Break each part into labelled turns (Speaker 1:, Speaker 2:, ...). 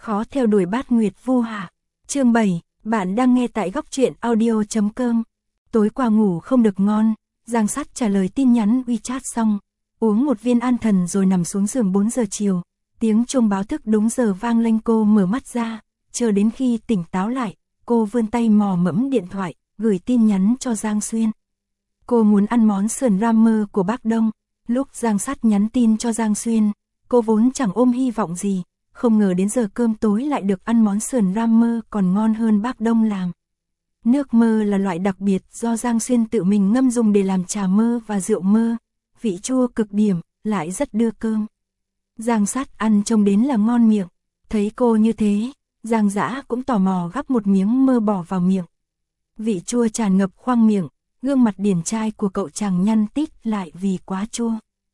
Speaker 1: Khó theo đuổi bát nguyệt vu hạ. Chương 7, bạn đang nghe tại góc truyện audio.com. Tối qua ngủ không được ngon, Giang Sắt trả lời tin nhắn WeChat xong, uống một viên an thần rồi nằm xuống giường 4 giờ chiều. Tiếng chuông báo thức đúng giờ vang lên, cô mở mắt ra, chờ đến khi tỉnh táo lại, cô vươn tay mò mẫm điện thoại, gửi tin nhắn cho Giang Xuyên. Cô muốn ăn món sườn ramen của bác Đông. Lúc Giang Sắt nhắn tin cho Giang Xuyên, cô vốn chẳng ôm hy vọng gì, không ngờ đến giờ cơm tối lại được ăn món sườn ramen còn ngon hơn bác Đông làm. Nước mơ là loại đặc biệt do Giang Xuyên tự mình ngâm dùng để làm trà mơ và rượu mơ, vị chua cực điểm, lại rất đưa cơm. Giang Sắt ăn trông đến là ngon miệng, thấy cô như thế, Giang Dã cũng tò mò gắp một miếng mơ bỏ vào miệng. Vị chua tràn ngập khoang miệng, gương mặt điển trai của cậu chàng nhăn tít lại vì quá chua.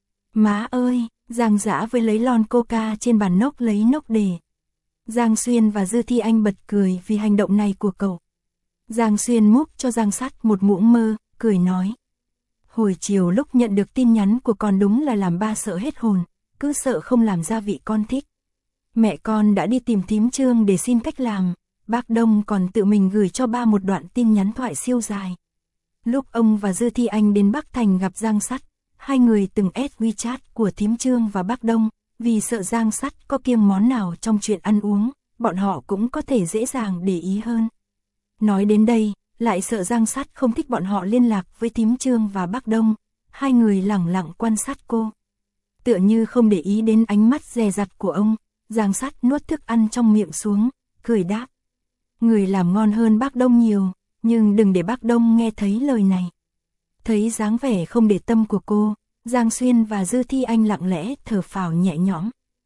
Speaker 1: Má ơi, Giang Dã với lấy lon coca trên bàn nốc lấy nốc để. Giang Xuyên và Dư Thi Anh bật cười vì hành động này của cậu. Giang Xuyên múc cho Giang Sắt một muỗng mơ, cười nói. Hồi chiều lúc nhận được tin nhắn của con đúng là làm ba sợ hết hồn, cứ sợ không làm gia vị con thích. Mẹ con đã đi tìm thím Trương để xin cách làm, bác Đông còn tự mình gửi cho ba một đoạn tin nhắn thoại siêu dài. Lúc ông và Dư Thi Anh đến Bắc Thành gặp Giang Sắt, hai người từng add WeChat của thím Trương và bác Đông, vì sợ Giang Sắt có kiêng món nào trong chuyện ăn uống, bọn họ cũng có thể dễ dàng để ý hơn. Nói đến đây, lại sợ Giang Sắt không thích bọn họ liên lạc với thím Trương và bác Đông, hai người lẳng lặng quan sát cô. Tựa như không để ý đến ánh mắt dè dặt của ông, Giang Sắt nuốt thức ăn trong miệng xuống, cười đáp. Người làm ngon hơn bác Đông nhiều, nhưng đừng để bác Đông nghe thấy lời này. Thấy dáng vẻ không để tâm của cô, Giang Xuyên và Dư Thi Anh lặng lẽ thở phào nhẹ nhõm.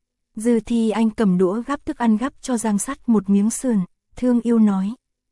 Speaker 1: Dư Thi Anh cầm đũa gắp thức ăn gắp cho Giang Sắt một miếng sườn, thương yêu nói.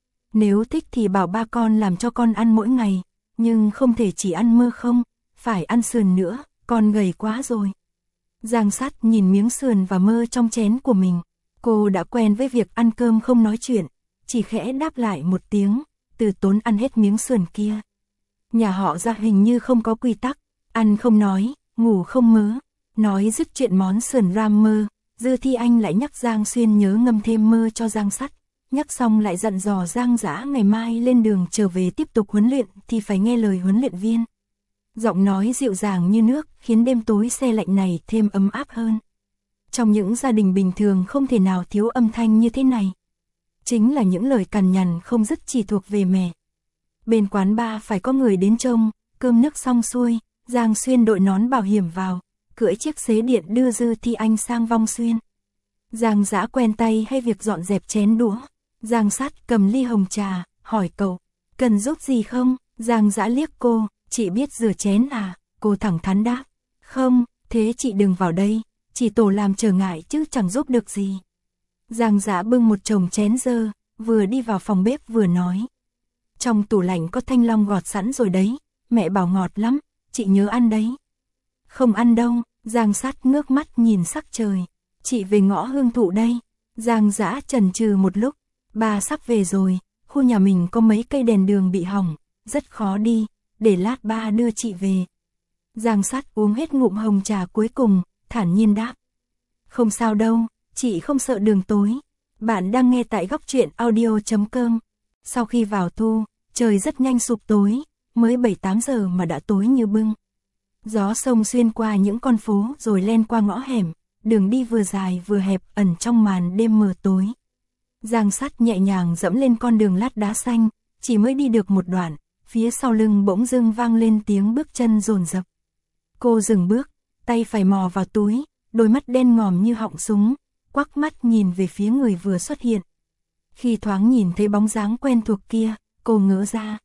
Speaker 1: Nếu thích thì bảo ba con làm cho con ăn mỗi ngày, nhưng không thể chỉ ăn mơ không, phải ăn sườn nữa, con gầy quá rồi. Giang Sắt nhìn miếng sườn và mơ trong chén của mình, cô đã quen với việc ăn cơm không nói chuyện, chỉ khẽ đáp lại một tiếng, từ tốn ăn hết miếng sườn kia. Nhà họ Gia hình như không có quy tắc, ăn không nói, ngủ không mớ. Nói dứt chuyện món sườn ramen, Dư Thi Anh lại nhắc Giang Xuyên nhớ ngâm thêm mơ cho Giang Sắt, nhắc xong lại dặn dò Giang Dã ngày mai lên đường trở về tiếp tục huấn luyện thì phải nghe lời huấn luyện viên. Giọng nói dịu dàng như nước khiến đêm tối se lạnh này thêm ấm áp hơn. Trong những gia đình bình thường không thể nào thiếu âm thanh như thế này. Chính là những lời cằn nhằn không dứt chỉ thuộc về mẹ. Bên quán bar phải có người đến trông, cơm nước xong xuôi, Giang Xuyên đội nón bảo hiểm vào, cưỡi chiếc xế điện đưa Dư Thi Anh sang Vong Xuyên. Giang Dã quen tay hay việc dọn dẹp chén đũa. Giang Sắt cầm ly hồng trà, hỏi cậu, cần giúp gì không? Giang Dã liếc cô, chị biết rửa chén à? Cô thẳng thắn đáp, không, thế chị đừng vào đây, chỉ tổ làm trở ngại chứ chẳng giúp được gì. Giang Dã bưng một chồng chén dơ, vừa đi vào phòng bếp vừa nói. Trong tủ lạnh có thanh long gọt sẵn rồi đấy, mẹ bảo ngọt lắm, chị nhớ ăn đấy. Không ăn đâu, Giang Sắt ngước mắt nhìn sắc trời, chị về ngõ Hương Thụ đây. Giang Dã chần chừ một lúc, ba sắp về rồi, khu nhà mình có mấy cây đèn đường bị hỏng, rất khó đi, để lát ba đưa chị về. Giang Sắt uống hết ngụm hồng trà cuối cùng, thản nhiên đáp. Không sao đâu, chị không sợ đường tối. Bạn đang nghe tại góc truyện audio.com. Sau khi vào thu, trời rất nhanh sụp tối, mới 7-8 giờ mà đã tối như bưng. Gió sông xuyên qua những con phố rồi len qua ngõ hẻm, đường đi vừa dài vừa hẹp ẩn trong màn đêm mờ tối. Giang Sắt nhẹ nhàng dẫm lên con đường lát đá xanh, chỉ mới đi được một đoạn, phía sau lưng bỗng dưng vang lên tiếng bước chân dồn dập. Cô dừng bước, tay phải mò vào túi, đôi mắt đen ngòm như họng súng, quắc mắt nhìn về phía người vừa xuất hiện. Khi thoáng nhìn thấy bóng dáng quen thuộc kia, cô ngỡ ra.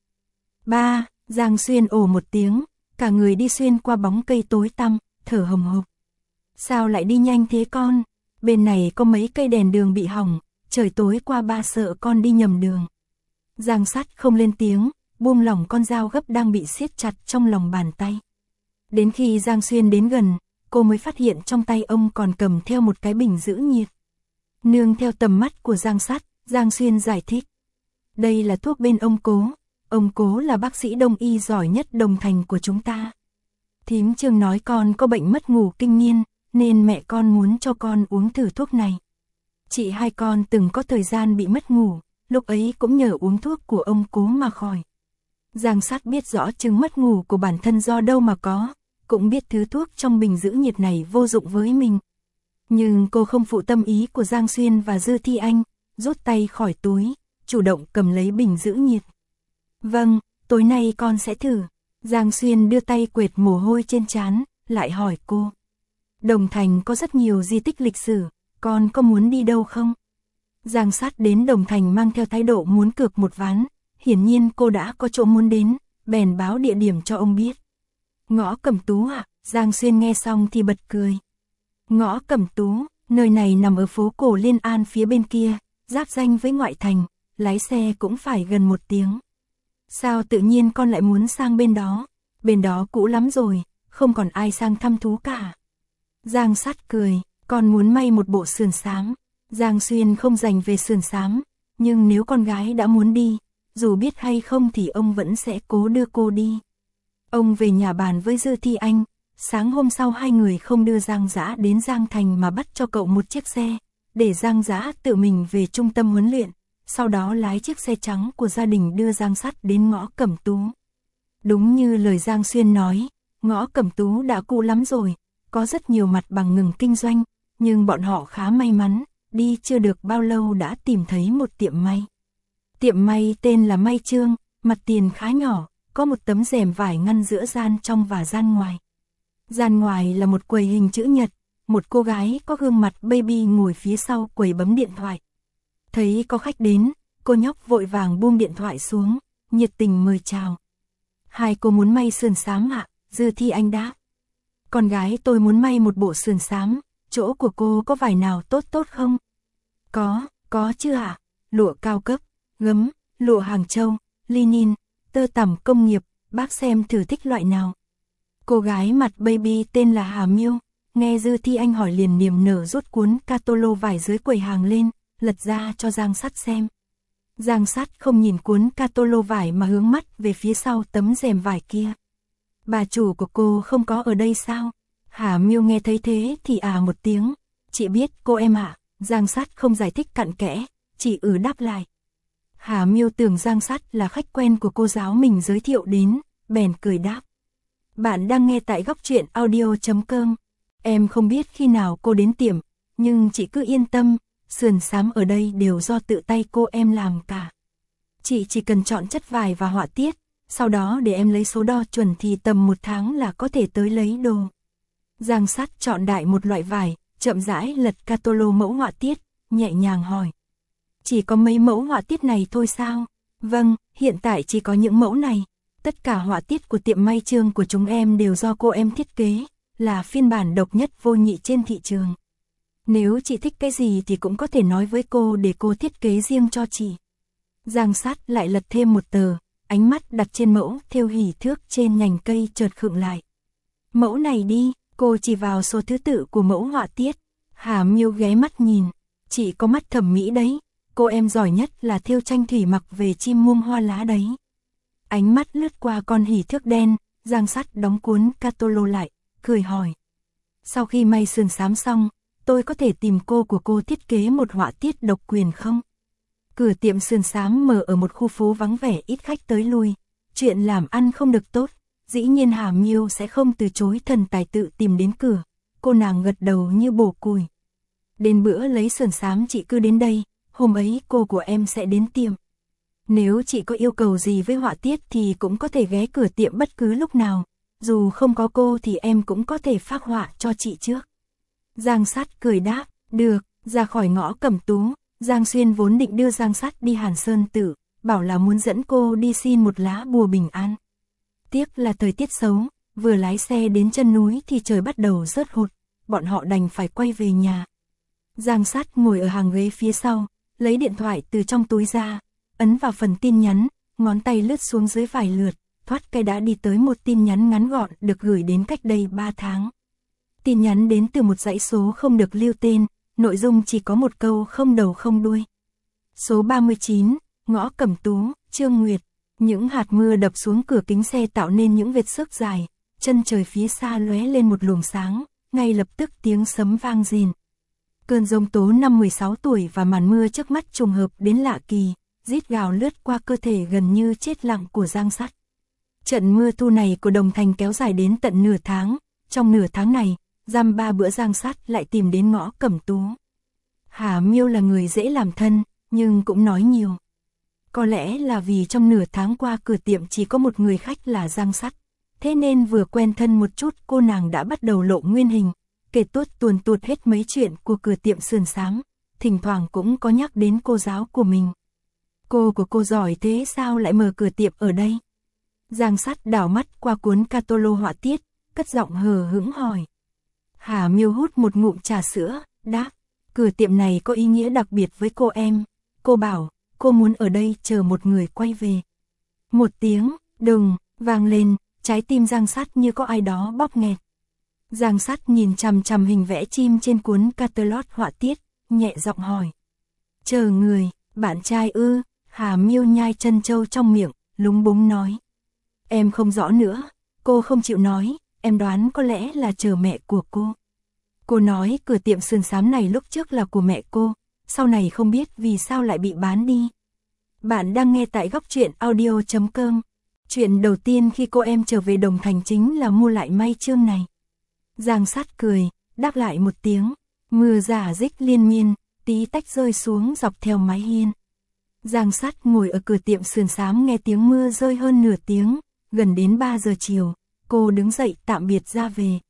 Speaker 1: Ba, Giang Xuyên ồ một tiếng, cả người đi xuyên qua bóng cây tối tăm, thở hồng hộc. Sao lại đi nhanh thế con? Bên này có mấy cây đèn đường bị hỏng, trời tối qua ba sợ con đi nhầm đường. Giang Sắt không lên tiếng, buông lỏng con dao gấp đang bị siết chặt trong lòng bàn tay. Đến khi Giang Xuyên đến gần, cô mới phát hiện trong tay ông còn cầm theo một cái bình giữ nhiệt. Nương theo tầm mắt của Giang Sắt, Giang Xuyên giải thích. Đây là thuốc bên ông Cố là bác sĩ đông y giỏi nhất Đồng Thành của chúng ta. Thím Trương nói con có bệnh mất ngủ kinh niên, nên mẹ con muốn cho con uống thử thuốc này. Chị hai con từng có thời gian bị mất ngủ, lúc ấy cũng nhờ uống thuốc của ông Cố mà khỏi. Giang Sát biết rõ chứng mất ngủ của bản thân do đâu mà có, cũng biết thứ thuốc trong bình giữ nhiệt này vô dụng với mình. Nhưng cô không phụ tâm ý của Giang Xuyên và Dư Thi Anh, rút tay khỏi túi, chủ động cầm lấy bình giữ nhiệt. Vâng, tối nay con sẽ thử. Giang Xuyên đưa tay quệt mồ hôi trên trán, lại hỏi cô. Đồng Thành có rất nhiều di tích lịch sử, con có muốn đi đâu không? Giang Sát đến Đồng Thành mang theo thái độ muốn cược một ván, hiển nhiên cô đã có chỗ muốn đến, bèn báo địa điểm cho ông biết. Ngõ Cẩm Tú à? Giang Xuyên nghe xong thì bật cười. Ngõ Cẩm Tú, nơi này nằm ở phố cổ Liên An phía bên kia, giáp ranh với ngoại thành, lái xe cũng phải gần 1 tiếng. Sao tự nhiên con lại muốn sang bên đó cũ lắm rồi, không còn ai sang thăm thú cả. Giang Sát cười, con muốn may một bộ sườn xám. Giang Xuyên không dành về sườn xám, nhưng nếu con gái đã muốn đi, dù biết hay không thì ông vẫn sẽ cố đưa cô đi. Ông về nhà bàn với Dư Thi Anh, sáng hôm sau hai người không đưa Giang Dã đến Giang Thành mà bắt cho cậu một chiếc xe, để Giang Dã tự mình về trung tâm huấn luyện, sau đó lái chiếc xe trắng của gia đình đưa Giang Sát đến ngõ Cẩm Tú. Đúng như lời Giang Xuyên nói, ngõ Cẩm Tú đã cũ lắm rồi, có rất nhiều mặt bằng ngừng kinh doanh, nhưng bọn họ khá may mắn, đi chưa được bao lâu đã tìm thấy một tiệm may. Tiệm may tên là May Trương, mặt tiền khá nhỏ, có một tấm rèm vải ngăn giữa gian trong và gian ngoài. Gian ngoài là một quầy hình chữ nhật, một cô gái có gương mặt baby ngồi phía sau quầy bấm điện thoại. Thấy có khách đến, cô nhóc vội vàng buông điện thoại xuống, nhiệt tình mời chào. Hai cô muốn may sườn xám ạ? Dư Thi Anh đáp. Con gái tôi muốn may một bộ sườn xám, chỗ của cô có vải nào tốt không? Có chứ ạ? Lụa cao cấp, gấm, lụa Hàng Châu, linen, tơ tằm công nghiệp, bác xem thử thích loại nào. Cô gái mặt baby tên là Hà Miêu, nghe Dư Thi Anh hỏi liền niềm nở rút cuốn catalog vải dưới quầy hàng lên, lật ra cho Giang Sát xem. Giang Sát không nhìn cuốn catalog vải mà hướng mắt về phía sau tấm rèm vải kia. Bà chủ của cô không có ở đây sao? Hà Miêu nghe thấy thế thì một tiếng. Chị biết cô em ạ. Giang Sát không giải thích cặn kẽ, chỉ đáp lại. Hà Miêu tưởng Giang Sát là khách quen của cô giáo mình giới thiệu đến, bèn cười đáp. Bạn đang nghe tại Góc Truyện Audio.com. Em không biết khi nào cô đến tiệm, nhưng chị cứ yên tâm, sườn xám ở đây đều do tự tay cô em làm cả. Chị chỉ cần chọn chất vải và họa tiết, sau đó để em lấy số đo chuẩn thì tầm 1 tháng là có thể tới lấy đồ. Giang Sát chọn đại một loại vải, chậm rãi lật catalog mẫu họa tiết, nhẹ nhàng hỏi. Chỉ có mấy mẫu họa tiết này thôi sao? Vâng, hiện tại chỉ có những mẫu này. Tất cả họa tiết của tiệm May Trương của chúng em đều do cô em thiết kế, là phiên bản độc nhất vô nhị trên thị trường. Nếu chị thích cái gì thì cũng có thể nói với cô để cô thiết kế riêng cho chị. Giang Sát lại lật thêm một tờ, ánh mắt đặt trên mẫu thêu hỉ thước trên nhành cây chợt khựng lại. Mẫu này đi, cô chỉ vào số thứ tự của mẫu họa tiết. Hà Miêu ghé mắt nhìn, chị có mắt thẩm mỹ đấy, cô em giỏi nhất là thêu tranh thủy mặc về chim muông hoa lá đấy. Ánh mắt lướt qua con hỉ thước đen, Giang Sát đóng cuốn catalog lại, cười hỏi. Sau khi may sườn xám xong, tôi có thể tìm cô của cô thiết kế một họa tiết độc quyền không? Cửa tiệm sườn xám mở ở một khu phố vắng vẻ ít khách tới lui, chuyện làm ăn không được tốt, dĩ nhiên Hà Miêu sẽ không từ chối thần tài tự tìm đến cửa, cô nàng gật đầu như bổ củi. Đến bữa lấy sườn xám chị cứ đến đây, hôm ấy cô của em sẽ đến tiệm. Nếu chị có yêu cầu gì với họa tiết thì cũng có thể ghé cửa tiệm bất cứ lúc nào, dù không có cô thì em cũng có thể phác họa cho chị trước. Giang Sát cười đáp, được. Ra khỏi ngõ Cẩm Tú, Giang Xuyên vốn định đưa Giang Sát đi Hàn Sơn Tử, bảo là muốn dẫn cô đi xin một lá bùa bình an. Tiếc là thời tiết xấu, vừa lái xe đến chân núi thì trời bắt đầu rớt hột, bọn họ đành phải quay về nhà. Giang Sát ngồi ở hàng ghế phía sau, lấy điện thoại từ trong túi ra, ấn vào phần tin nhắn, ngón tay lướt xuống dưới vài lượt, thoát cái đã đi tới một tin nhắn ngắn gọn được gửi đến cách đây 3 tháng. Tin nhắn đến từ một dãy số không được lưu tên, nội dung chỉ có một câu không đầu không đuôi. Số 39, ngõ Cẩm Tú, Trương Nguyệt. Những hạt mưa đập xuống cửa kính xe tạo nên những vệt xước dài, chân trời phía xa lóe lên một luồng sáng, ngay lập tức tiếng sấm vang rền. Cơn giông tố năm 16 tuổi và màn mưa trước mắt trùng hợp đến lạ kỳ, rít gào lướt qua cơ thể gần như chết lặng của Giang Sắt. Trận mưa thu này của Đồng Thành kéo dài đến tận nửa tháng, trong nửa tháng này, dăm 3 bữa Giang Sắt lại tìm đến ngõ Cẩm Tú. Hà Miêu là người dễ làm thân, nhưng cũng nói nhiều. Có lẽ là vì trong nửa tháng qua cửa tiệm chỉ có một người khách là Giang Sắt, thế nên vừa quen thân một chút cô nàng đã bắt đầu lộ nguyên hình, kể tuồn tuột hết mấy chuyện của cửa tiệm sườn xám, thỉnh thoảng cũng có nhắc đến cô giáo của mình. Cô của cô giỏi thế sao lại mở cửa tiệm ở đây? Giang Sắt đảo mắt qua cuốn catalog họa tiết, cất giọng hờ hững hỏi. Hà Miêu hút một ngụm trà sữa, đáp, cửa tiệm này có ý nghĩa đặc biệt với cô em. Cô bảo, cô muốn ở đây chờ một người quay về. Một tiếng, đùng, vang lên, trái tim Giang Sắt như có ai đó bóp nghẹt. Giang Sắt nhìn chằm chằm hình vẽ chim trên cuốn catalog họa tiết, nhẹ giọng hỏi. Chờ người, bạn trai ư? Hà Miêu nhai chân trâu trong miệng, lúng búng nói. Em không rõ nữa, cô không chịu nói, em đoán có lẽ là chờ mẹ của cô. Cô nói cửa tiệm sườn xám này lúc trước là của mẹ cô, sau này không biết vì sao lại bị bán đi. Bạn đang nghe tại góc truyện audio.com. Chuyện đầu tiên khi cô em trở về Đồng Thành chính là mua lại may chương này. Giang Sắt cười, đáp lại một tiếng, mưa rả rích liên miên, tí tách rơi xuống dọc theo mái hiên. Giang Sắt ngồi ở cửa tiệm sườn xám nghe tiếng mưa rơi hơn nửa tiếng, gần đến 3 giờ chiều, cô đứng dậy tạm biệt ra về.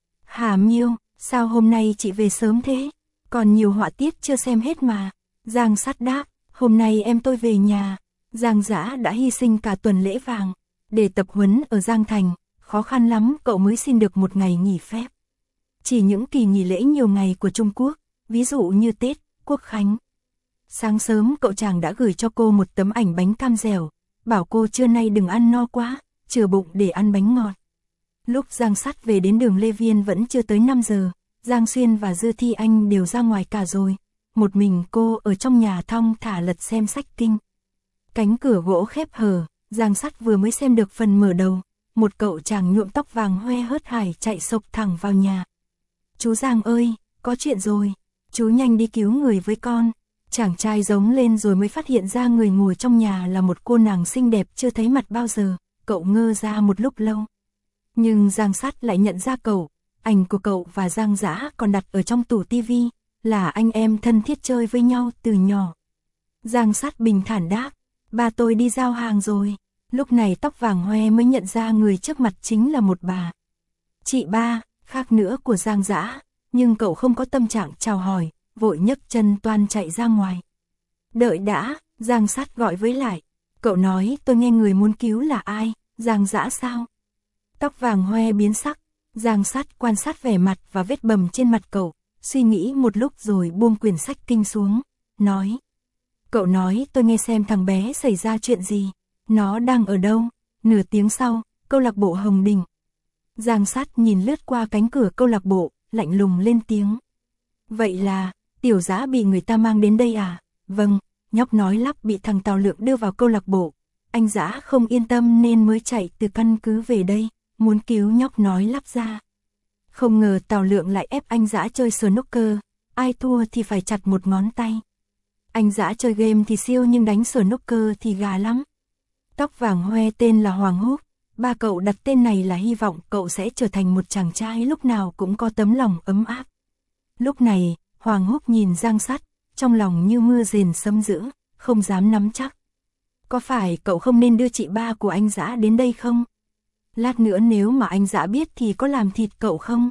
Speaker 1: Hà Miêu, sao hôm nay chị về sớm thế? Còn nhiều họa tiết chưa xem hết mà. Giang Sắt đáp, hôm nay em tôi về nhà. Giang Dã đã hy sinh cả tuần lễ vàng để tập huấn ở Giang Thành, khó khăn lắm cậu mới xin được một ngày nghỉ phép. Chỉ những kỳ nghỉ lễ nhiều ngày của Trung Quốc, ví dụ như Tết, Quốc Khánh. Sáng sớm cậu chàng đã gửi cho cô một tấm ảnh bánh cam dẻo, bảo cô trưa nay đừng ăn no quá, chừa bụng để ăn bánh ngọt. Lúc Giang Sắt về đến đường Lê Viên vẫn chưa tới 5 giờ, Giang Xuyên và Dư Thi Anh đều ra ngoài cả rồi. Một mình cô ở trong nhà thong thả lật xem sách kinh. Cánh cửa gỗ khép hờ, Giang Sắt vừa mới xem được phần mở đầu, một cậu chàng nhuộm tóc vàng hoe hớt hải chạy sộc thẳng vào nhà. Chú Giang ơi, có chuyện rồi, chú nhanh đi cứu người với con. Chàng trai giống lên rồi mới phát hiện ra người ngồi trong nhà là một cô nàng xinh đẹp chưa thấy mặt bao giờ, cậu ngơ ra một lúc lâu. Nhưng Giang Sắt lại nhận ra cậu, ảnh của cậu và Giang Dã còn đặt ở trong tủ tivi, là anh em thân thiết chơi với nhau từ nhỏ. Giang Sắt bình thản đáp, ba tôi đi giao hàng rồi. Lúc này tóc vàng hoe mới nhận ra người trước mặt chính là một bà. Chị ba, khác nữa của Giang Dã, nhưng cậu không có tâm trạng chào hỏi, vội nhấc chân toan chạy ra ngoài. Đợi đã, Giang Sắt gọi với lại. Cậu nói tôi nghe người muốn cứu là ai, Giang Dã sao? Tóc vàng hoe biến sắc, Giang Sắt quan sát vẻ mặt và vết bầm trên mặt cậu, suy nghĩ một lúc rồi buông quyển sách kinh xuống, nói. Cậu nói tôi nghe xem thằng bé xảy ra chuyện gì, nó đang ở đâu? Nửa tiếng sau, câu lạc bộ Hồng Đình. Giang Sắt nhìn lướt qua cánh cửa câu lạc bộ, lạnh lùng lên tiếng. Vậy là, Tiểu Dã bị người ta mang đến đây à? Vâng, nhóc nói lắp bị thằng Tào Lượng đưa vào câu lạc bộ. Anh Dã không yên tâm nên mới chạy từ căn cứ về đây, muốn cứu nhóc nói lắp ra. Không ngờ Tào Lượng lại ép anh Dã chơi snooker, ai thua thì phải chặt một ngón tay. Anh Dã chơi game thì siêu nhưng đánh snooker thì gà lắm. Tóc vàng hoe tên là Hoàng Húc, ba cậu đặt tên này là hy vọng cậu sẽ trở thành một chàng trai lúc nào cũng có tấm lòng ấm áp. Lúc này, Hoàng Húc nhìn Giang Sắt, trong lòng như mưa rền sấm dữ, không dám nắm chắc. Có phải cậu không nên đưa chị ba của anh Dã đến đây không? Lát nữa nếu mà anh Dã biết thì có làm thịt cậu không?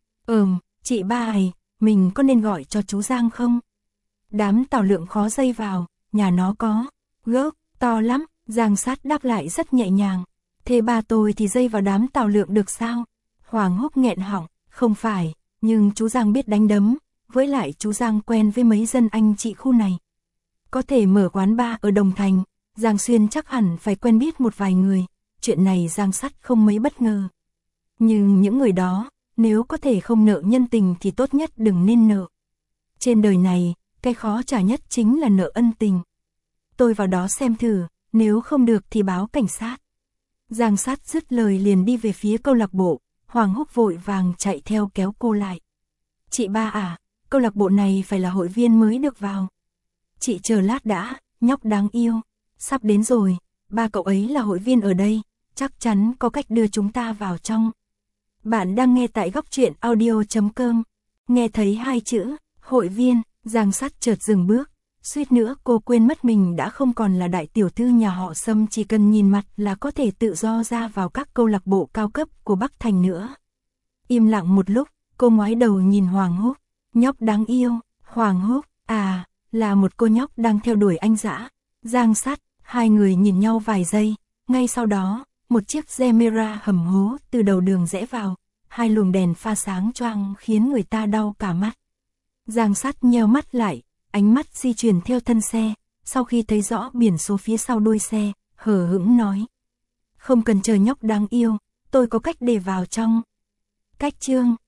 Speaker 1: Chị ba này, mình có nên gọi cho chú Giang không? Đám Tào Lượng khó dây vào, nhà nó có gốc to lắm. Giang Sắt đáp lại rất nhẹ nhàng. Thế ba tôi thì dây vào đám Tào Lượng được sao? Hoàng Húc nghẹn họng, không phải, nhưng chú Giang biết đánh đấm, với lại chú Giang quen với mấy dân anh chị khu này. Có thể mở quán bar ở Đồng Thành, Giang Xuyên chắc hẳn phải quen biết một vài người, chuyện này Giang Sắt không mấy bất ngờ. Nhưng những người đó, nếu có thể không nợ nhân tình thì tốt nhất đừng nên nợ. Trên đời này, cái khó trả nhất chính là nợ ân tình. Tôi vào đó xem thử, nếu không được thì báo cảnh sát. Giang Sắt dứt lời liền đi về phía câu lạc bộ, Hoàng Húc vội vàng chạy theo kéo cô lại. Chị ba à, câu lạc bộ này phải là hội viên mới được vào. Chị chờ lát đã, nhóc đáng yêu. Sắp đến rồi, ba cậu ấy là hội viên ở đây, chắc chắn có cách đưa chúng ta vào trong. Bạn đang nghe tại góc truyện audio.com. Nghe thấy hai chữ, hội viên, Giang Sắt chợt dừng bước. Suýt nữa cô quên mất mình đã không còn là đại tiểu thư nhà họ Sâm, chỉ cần nhìn mặt là có thể tự do ra vào các câu lạc bộ cao cấp của Bắc Thành nữa. Im lặng một lúc, cô ngoái đầu nhìn Hoàng Húc. Nhóc đáng yêu, Hoàng Húc, à, là một cô nhóc đang theo đuổi anh dã. Giang Sắt, hai người nhìn nhau vài giây, ngay sau đó, một chiếc Gemera hầm hố từ đầu đường rẽ vào, hai luồng đèn pha sáng choang khiến người ta đau cả mắt. Giang Sắt nheo mắt lại, ánh mắt di chuyển theo thân xe, sau khi thấy rõ biển số phía sau đuôi xe, hờ hững nói. Không cần chờ nhóc đáng yêu, tôi có cách để vào trong. Cách chương